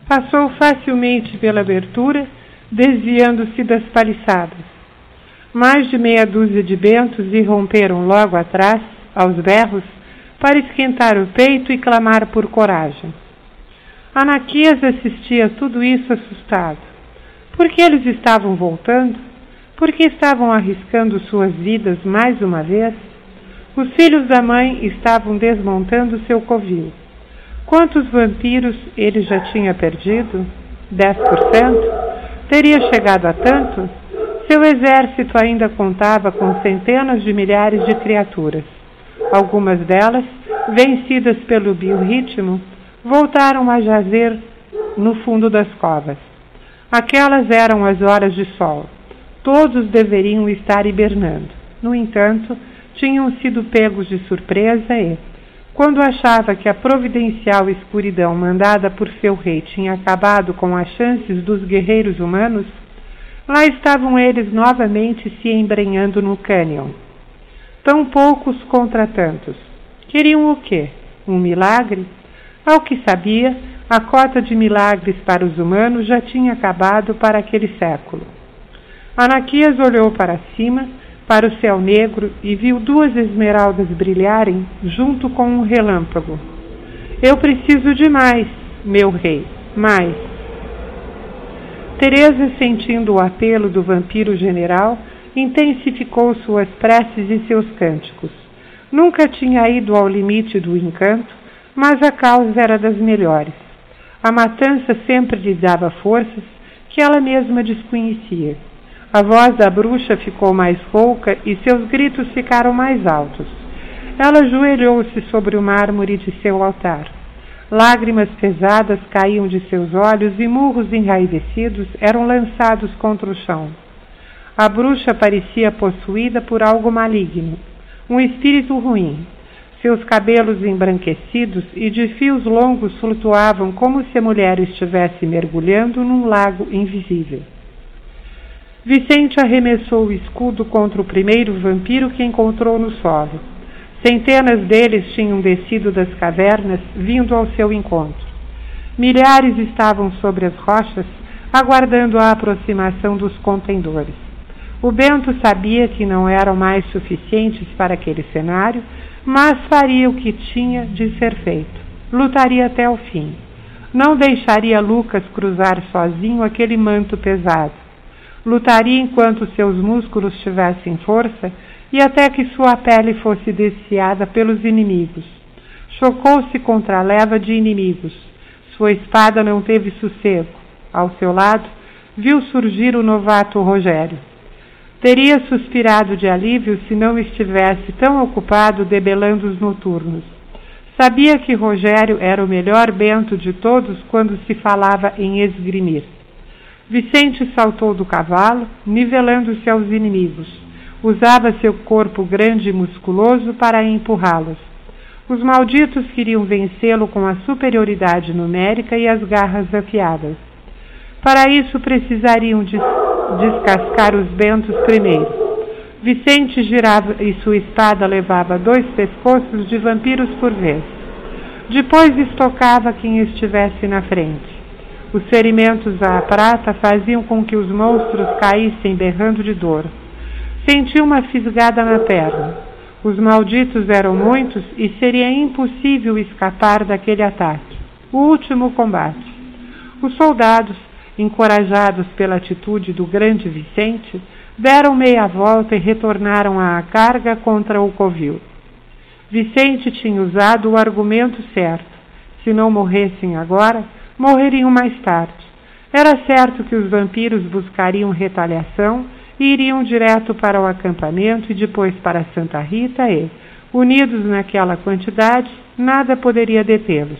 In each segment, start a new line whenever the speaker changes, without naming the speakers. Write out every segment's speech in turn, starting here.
Passou facilmente pela abertura, desviando-se das paliçadas. Mais de meia dúzia de bentos irromperam logo atrás, aos berros, para esquentar o peito e clamar por coragem. Anaquias assistia a tudo isso assustado. Por que eles estavam voltando? Por que estavam arriscando suas vidas mais uma vez? Os filhos da mãe estavam desmontando seu covil. Quantos vampiros ele já tinha perdido? 10%? Teria chegado a tanto? Seu exército ainda contava com centenas de milhares de criaturas. Algumas delas, vencidas pelo biorritmo, voltaram a jazer no fundo das covas. Aquelas eram as horas de sol. Todos deveriam estar hibernando. No entanto, tinham sido pegos de surpresa e, quando achava que a providencial escuridão mandada por seu rei tinha acabado com as chances dos guerreiros humanos, lá estavam eles novamente se embrenhando no cânion. Tão poucos contra tantos. Queriam o quê? Um milagre? Ao que sabia, a cota de milagres para os humanos já tinha acabado para aquele século. Anaquias olhou para cima, para o céu negro, e viu 2 esmeraldas brilharem junto com um relâmpago. Eu preciso de mais, meu rei, mais. Teresa, sentindo o apelo do vampiro general, intensificou suas preces e seus cânticos. Nunca tinha ido ao limite do encanto, mas a causa era das melhores. A matança sempre lhe dava forças que ela mesma desconhecia. A voz da bruxa ficou mais rouca e seus gritos ficaram mais altos. Ela ajoelhou-se sobre o mármore de seu altar. Lágrimas pesadas caíam de seus olhos e murros enraivecidos eram lançados contra o chão. A bruxa parecia possuída por algo maligno, um espírito ruim. Seus cabelos embranquecidos e de fios longos flutuavam como se a mulher estivesse mergulhando num lago invisível. Vicente arremessou o escudo contra o primeiro vampiro que encontrou no solo. Centenas deles tinham descido das cavernas, vindo ao seu encontro. Milhares estavam sobre as rochas, aguardando a aproximação dos contendores. O Bento sabia que não eram mais suficientes para aquele cenário, mas faria o que tinha de ser feito. Lutaria até o fim. Não deixaria Lucas cruzar sozinho aquele manto pesado. Lutaria enquanto seus músculos tivessem força e até que sua pele fosse desfiada pelos inimigos. Chocou-se contra a leva de inimigos. Sua espada não teve sossego. Ao seu lado, viu surgir o novato Rogério. Teria suspirado de alívio se não estivesse tão ocupado debelando os noturnos. Sabia que Rogério era o melhor bento de todos quando se falava em esgrimir. Vicente saltou do cavalo, nivelando-se aos inimigos. Usava seu corpo grande e musculoso para empurrá-los. Os malditos queriam vencê-lo com a superioridade numérica e as garras afiadas. Para isso precisariam descascar os bentos primeiro. Vicente girava e sua espada levava 2 pescoços de vampiros por vez. Depois estocava quem estivesse na frente. Os ferimentos à prata faziam com que os monstros caíssem berrando de dor. Sentiu uma fisgada na perna. Os malditos eram muitos e seria impossível escapar daquele ataque. O último combate. Os soldados, encorajados pela atitude do grande Vicente, deram meia volta e retornaram à carga contra o covil. Vicente tinha usado o argumento certo. Se não morressem agora, morreriam mais tarde. Era certo que os vampiros buscariam retaliação e iriam direto para o acampamento e depois para Santa Rita e, unidos naquela quantidade, nada poderia detê-los.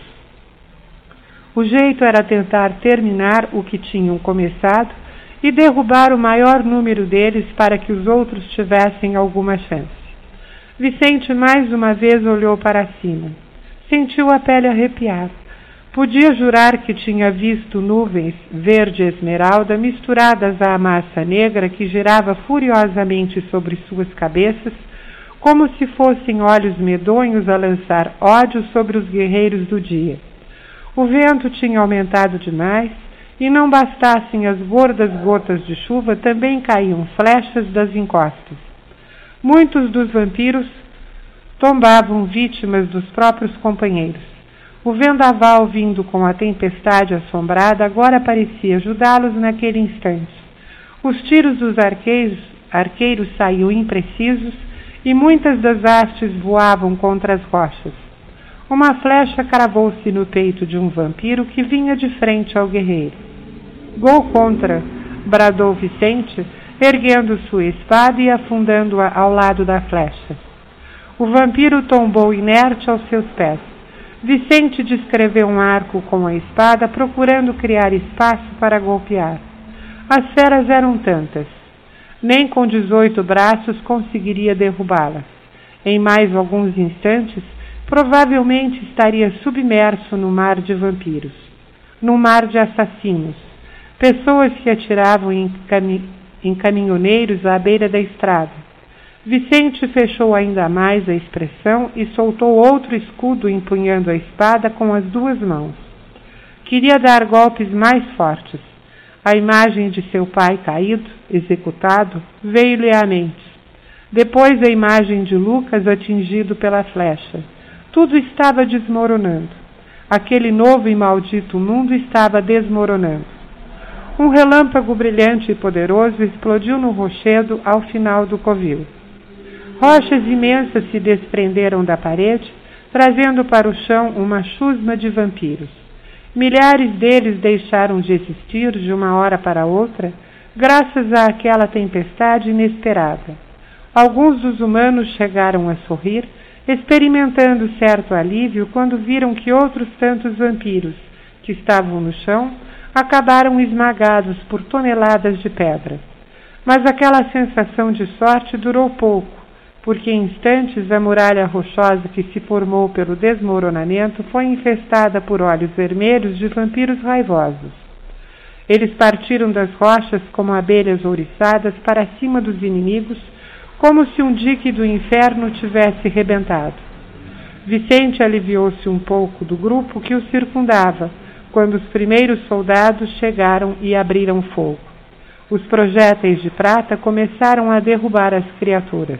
O jeito era tentar terminar o que tinham começado e derrubar o maior número deles para que os outros tivessem alguma chance. Vicente mais uma vez olhou para cima. Sentiu a pele arrepiar. Podia jurar que tinha visto nuvens verde e esmeralda misturadas à massa negra que girava furiosamente sobre suas cabeças, como se fossem olhos medonhos a lançar ódio sobre os guerreiros do dia. O vento tinha aumentado demais, e não bastassem as gordas gotas de chuva, também caíam flechas das encostas. Muitos dos vampiros tombavam vítimas dos próprios companheiros. O vendaval, vindo com a tempestade assombrada, agora parecia ajudá-los naquele instante. Os tiros dos arqueiros saíam imprecisos e muitas das hastes voavam contra as rochas. Uma flecha cravou-se no peito de um vampiro que vinha de frente ao guerreiro. Gol contra! Bradou Vicente, erguendo sua espada e afundando-a ao lado da flecha. O vampiro tombou inerte aos seus pés. Vicente descreveu um arco com a espada, procurando criar espaço para golpear. As feras eram tantas. Nem com 18 braços conseguiria derrubá-las. Em mais alguns instantes, provavelmente estaria submerso no mar de vampiros, num mar de assassinos, pessoas que atiravam em caminhoneiros à beira da estrada. Vicente fechou ainda mais a expressão e soltou outro escudo empunhando a espada com as duas mãos. Queria dar golpes mais fortes. A imagem de seu pai caído, executado, veio-lhe à mente. Depois a imagem de Lucas atingido pela flecha. Tudo estava desmoronando. Aquele novo e maldito mundo estava desmoronando. Um relâmpago brilhante e poderoso explodiu no rochedo ao final do covil. Rochas imensas se desprenderam da parede, trazendo para o chão uma chusma de vampiros. Milhares deles deixaram de existir de uma hora para outra, graças àquela tempestade inesperada. Alguns dos humanos chegaram a sorrir, experimentando certo alívio quando viram que outros tantos vampiros, que estavam no chão, acabaram esmagados por toneladas de pedra. Mas aquela sensação de sorte durou pouco, porque em instantes a muralha rochosa que se formou pelo desmoronamento foi infestada por olhos vermelhos de vampiros raivosos. Eles partiram das rochas como abelhas ouriçadas para cima dos inimigos, como se um dique do inferno tivesse rebentado. Vicente aliviou-se um pouco do grupo que o circundava, quando os primeiros soldados chegaram e abriram fogo. Os projéteis de prata começaram a derrubar as criaturas.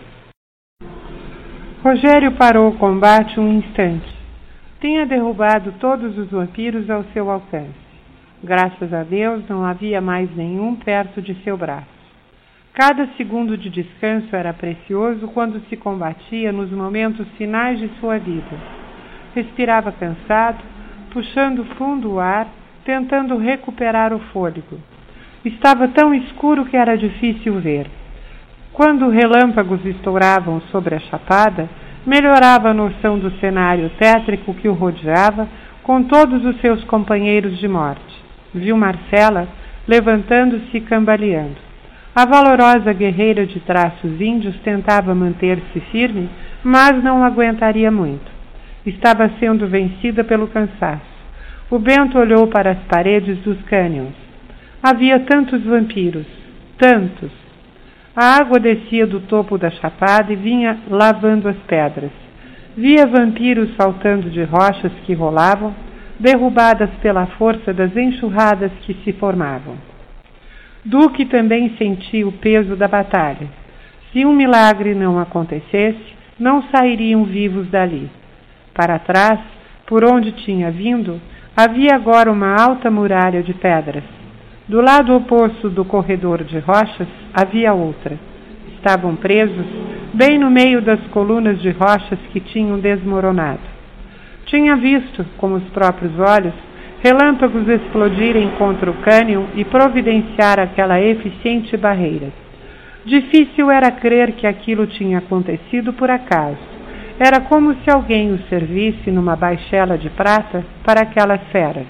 Rogério parou o combate um instante. Tinha derrubado todos os vampiros ao seu alcance. Graças a Deus não havia mais nenhum perto de seu braço. Cada segundo de descanso era precioso quando se combatia nos momentos finais de sua vida. Respirava cansado, puxando fundo o ar, tentando recuperar o fôlego. Estava tão escuro que era difícil ver. Quando relâmpagos estouravam sobre a chapada, melhorava a noção do cenário tétrico que o rodeava, com todos os seus companheiros de morte. Viu Marcela levantando-se e cambaleando. A valorosa guerreira de traços índios tentava manter-se firme, mas não aguentaria muito. Estava sendo vencida pelo cansaço. O Bento olhou para as paredes dos cânions. Havia tantos vampiros, tantos. A água descia do topo da chapada e vinha lavando as pedras. Via vampiros saltando de rochas que rolavam, derrubadas pela força das enxurradas que se formavam. Duque também sentia o peso da batalha. Se um milagre não acontecesse, não sairiam vivos dali. Para trás, por onde tinha vindo, havia agora uma alta muralha de pedras. Do lado oposto do corredor de rochas havia outra. Estavam presos bem no meio das colunas de rochas que tinham desmoronado. Tinha visto, com os próprios olhos, relâmpagos explodirem contra o cânion e providenciar aquela eficiente barreira. Difícil era crer que aquilo tinha acontecido por acaso. Era como se alguém o servisse numa baixela de prata para aquelas feras.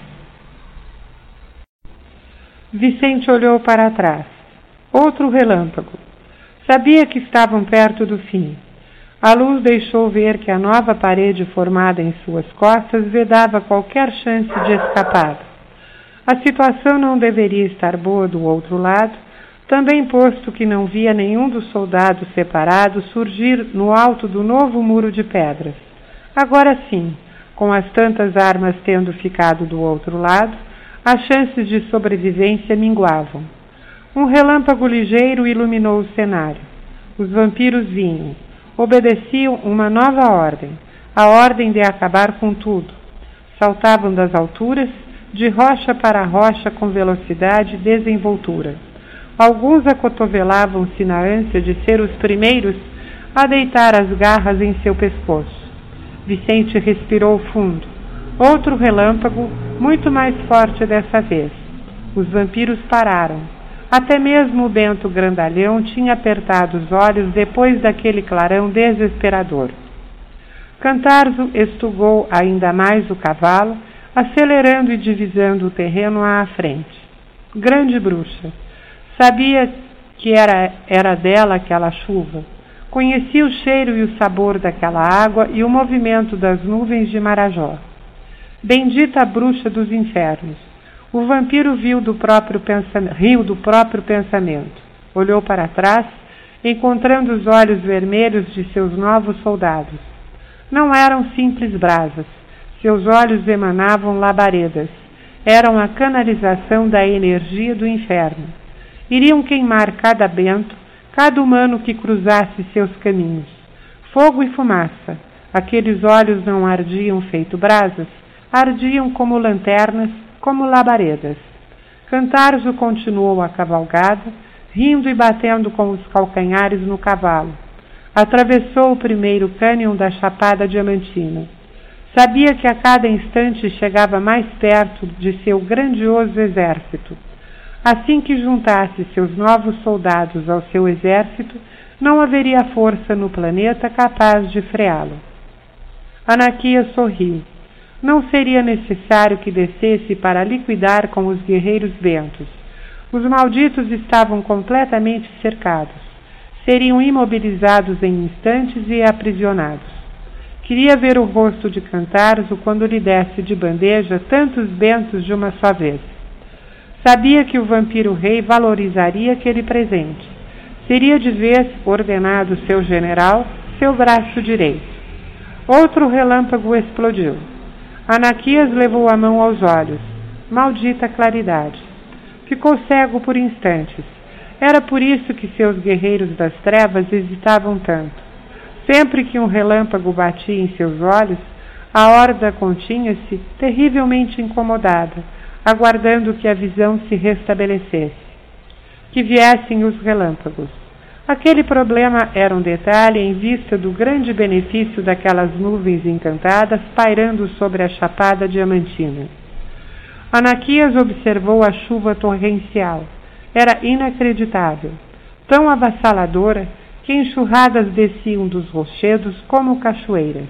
Vicente olhou para trás. Outro relâmpago. Sabia que estavam perto do fim. A luz deixou ver que a nova parede formada em suas costas vedava qualquer chance de escapar. A situação não deveria estar boa do outro lado, também posto que não via nenhum dos soldados separados surgir no alto do novo muro de pedras. Agora sim, Com as tantas armas tendo ficado do outro lado, as chances de sobrevivência minguavam. Um relâmpago ligeiro iluminou o cenário. Os vampiros vinham. Obedeciam uma nova ordem, a ordem de acabar com tudo. Saltavam das alturas, de rocha para rocha com velocidade e desenvoltura. Alguns acotovelavam-se na ânsia de ser os primeiros a deitar as garras em seu pescoço. Vicente respirou fundo. Outro relâmpago, muito mais forte dessa vez. Os vampiros pararam. Até mesmo o Bento Grandalhão tinha apertado os olhos depois daquele clarão desesperador. Cantarzo estugou ainda mais o cavalo, acelerando e divisando o terreno à frente. Grande bruxa! Sabia que era dela aquela chuva. Conhecia o cheiro e o sabor daquela água e o movimento das nuvens de Marajó. Bendita bruxa dos infernos! O vampiro riu do próprio pensamento. Olhou para trás, encontrando os olhos vermelhos de seus novos soldados. Não eram simples brasas. Seus olhos emanavam labaredas. Eram a canalização da energia do inferno. Iriam queimar cada bento, cada humano que cruzasse seus caminhos. Fogo e fumaça. Aqueles olhos não ardiam feito brasas, ardiam como lanternas, como labaredas. Cantarzo continuou a cavalgada, rindo e batendo com os calcanhares no cavalo. Atravessou o primeiro cânion da Chapada Diamantina. Sabia que a cada instante chegava mais perto de seu grandioso exército. Assim que juntasse seus novos soldados ao seu exército, não haveria força no planeta capaz de freá-lo. Anaquias sorriu. Não seria necessário que descesse para liquidar com os guerreiros bentos. Os malditos estavam completamente cercados. Seriam imobilizados em instantes e aprisionados. Queria ver o rosto de Cantarzo quando lhe desse de bandeja tantos bentos de uma só vez. Sabia que o vampiro rei valorizaria aquele presente. Seria de vez ordenado seu general, seu braço direito. Outro relâmpago explodiu. Anaquias levou a mão aos olhos. Maldita claridade. Ficou cego por instantes. Era por isso que seus guerreiros das trevas hesitavam tanto. Sempre que um relâmpago batia em seus olhos, a horda continha-se terrivelmente incomodada, aguardando que a visão se restabelecesse. Que viessem os relâmpagos. Aquele problema era um detalhe em vista do grande benefício daquelas nuvens encantadas pairando sobre a Chapada Diamantina. Anaquias observou a chuva torrencial. Era inacreditável, tão avassaladora que enxurradas desciam dos rochedos como cachoeiras.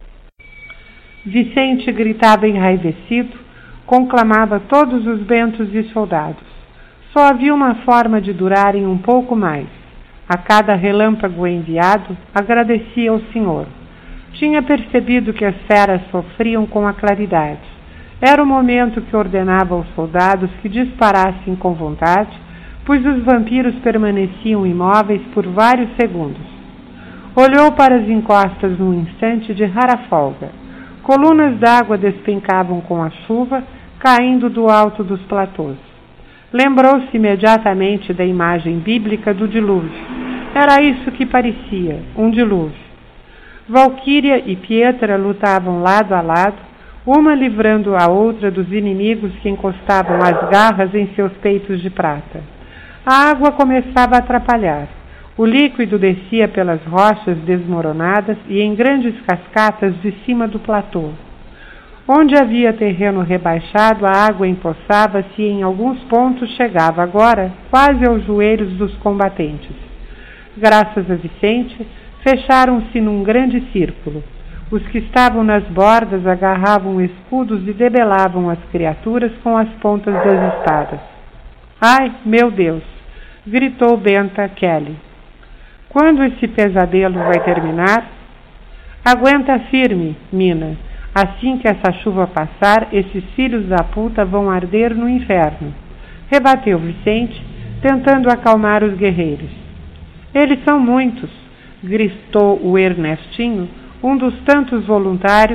Vicente gritava enraivecido, conclamava todos os bentos e soldados. Só havia uma forma de durarem um pouco mais. A cada relâmpago enviado, agradecia ao Senhor. Tinha percebido que as feras sofriam com a claridade. Era o momento que ordenava aos soldados que disparassem com vontade, pois os vampiros permaneciam imóveis por vários segundos. Olhou para as encostas num instante de rara folga. Colunas d'água despencavam com a chuva, caindo do alto dos platôs. Lembrou-se imediatamente da imagem bíblica do dilúvio. Era isso que parecia, um dilúvio. Valquíria e Pietra lutavam lado a lado, uma livrando a outra dos inimigos que encostavam as garras em seus peitos de prata. A água começava a atrapalhar. O líquido descia pelas rochas desmoronadas e em grandes cascatas de cima do platô. Onde havia terreno rebaixado, a água empoçava-se e em alguns pontos chegava agora quase aos joelhos dos combatentes. Graças a Vicente, fecharam-se num grande círculo. Os que estavam nas bordas agarravam escudos e debelavam as criaturas com as pontas das espadas. Ai, meu Deus! Gritou Benta Kelly. Quando esse pesadelo vai terminar? Aguenta firme, Mina. Assim que essa chuva passar, esses filhos da puta vão arder no inferno. Rebateu Vicente, tentando acalmar os guerreiros. Eles são muitos, gritou o Ernestinho, um dos tantos voluntários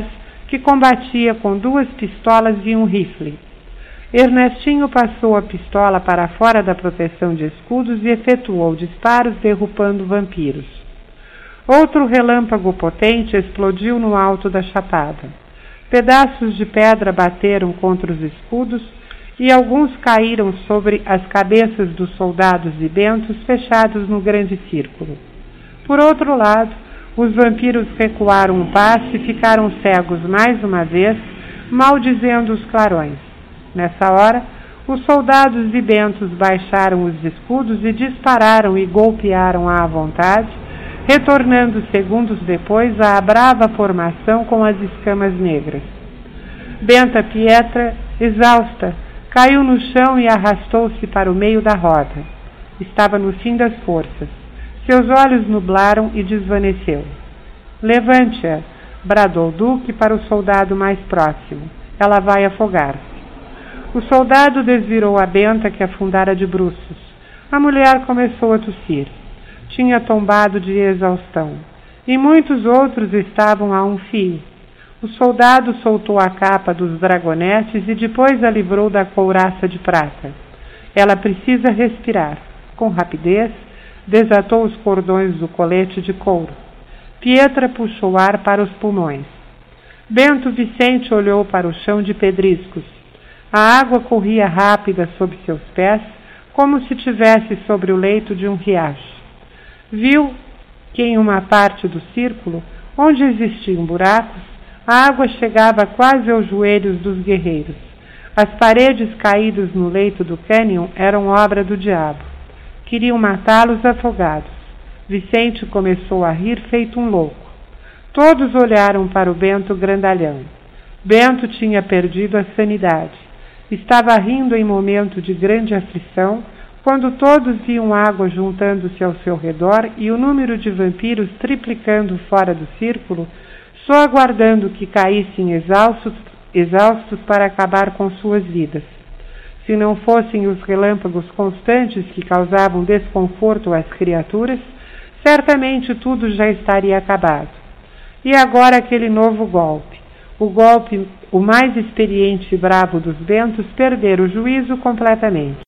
que combatia com 2 pistolas e um rifle. Ernestinho passou a pistola para fora da proteção de escudos e efetuou disparos derrubando vampiros. Outro relâmpago potente explodiu no alto da chapada. Pedaços de pedra bateram contra os escudos e alguns caíram sobre as cabeças dos soldados e bentos fechados no grande círculo. Por outro lado, os vampiros recuaram um passo e ficaram cegos mais uma vez, maldizendo os clarões. Nessa hora, os soldados e bentos baixaram os escudos e dispararam e golpearam à vontade, retornando segundos depois à brava formação com as escamas negras. Benta Pietra, exausta, caiu no chão e arrastou-se para o meio da roda. Estava no fim das forças. Seus olhos nublaram e desvaneceu. Levante-a, bradou o duque para o soldado mais próximo. Ela vai afogar-se. O soldado desvirou a Benta, que afundara de bruços. A mulher começou a tossir. Tinha tombado de exaustão. E muitos outros estavam a um fio. O soldado soltou a capa dos dragonetes e depois a livrou da couraça de prata. Ela precisa respirar. Com rapidez, desatou os cordões do colete de couro. Pietra puxou ar para os pulmões. Bento Vicente olhou para o chão de pedriscos. A água corria rápida sob seus pés, como se tivesse sobre o leito de um riacho. Viu que em uma parte do círculo, onde existiam buracos, a água chegava quase aos joelhos dos guerreiros. As paredes caídas no leito do cânion eram obra do diabo. Queriam matá-los afogados. Vicente começou a rir feito um louco. Todos olharam para o Bento grandalhão. Bento tinha perdido a sanidade. Estava rindo em momento de grande aflição, quando todos viam água juntando-se ao seu redor e o número de vampiros triplicando fora do círculo, só aguardando que caíssem exaustos para acabar com suas vidas. Se não fossem os relâmpagos constantes que causavam desconforto às criaturas, certamente tudo já estaria acabado. E agora aquele novo golpe. O mais experiente e bravo dos bentos perdera o juízo completamente.